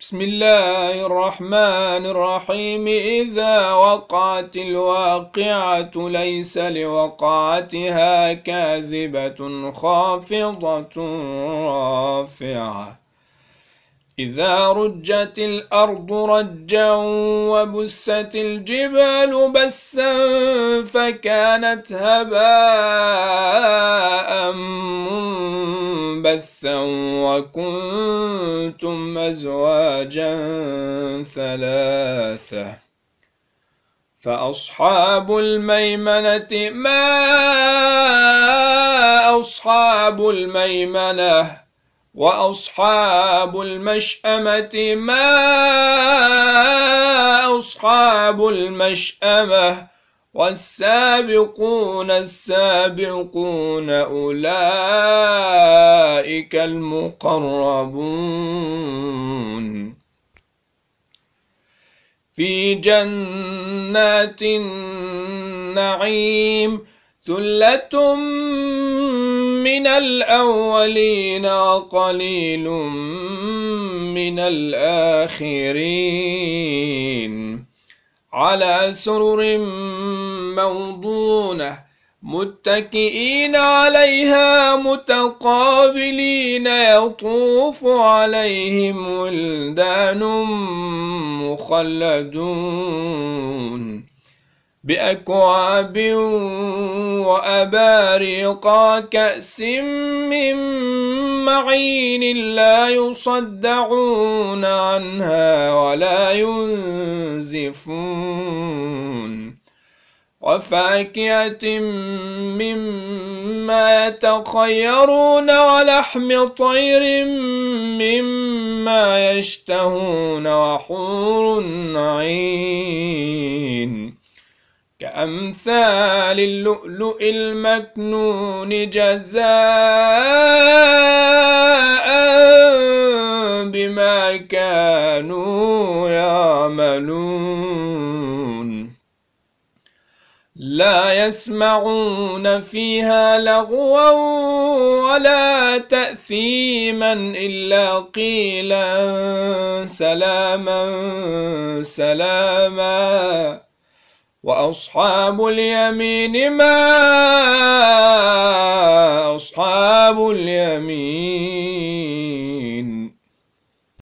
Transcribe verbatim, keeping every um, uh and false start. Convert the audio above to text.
بسم الله الرحمن الرحيم. إذا وقعت الواقعة ليس لوقعتها كاذبة خافضة رافعة. إذا رجت الأرض رجا وبست الجبال بسا فكانت هباء منبثا وكنتم أزواجا ثلاثة. فأصحاب الميمنة ما أصحاب الميمنة وأصحاب المشأمة ما أصحاب المشأمة والسابقون السابقون أولئك المقربون في جنات النعيم. ثلة من الأولين وقليل من الآخرين على سرر موضونة متكئين عليها متقابلين يطوف عليهم ولدان مخلدون بأكواب وأباريق كأس من معين لا يصدعون عنها ولا ينزفون وفاكهة مما يتخيرون ولحم طير مما يشتهون وحور عين كأمثال اللؤلؤ المكنون جزاء بما كانوا يعملون. لا يسمعون فيها لغوا ولا تأثيما إلا قيلا سلاما سلاما. وأصحاب اليمين ما أصحاب اليمين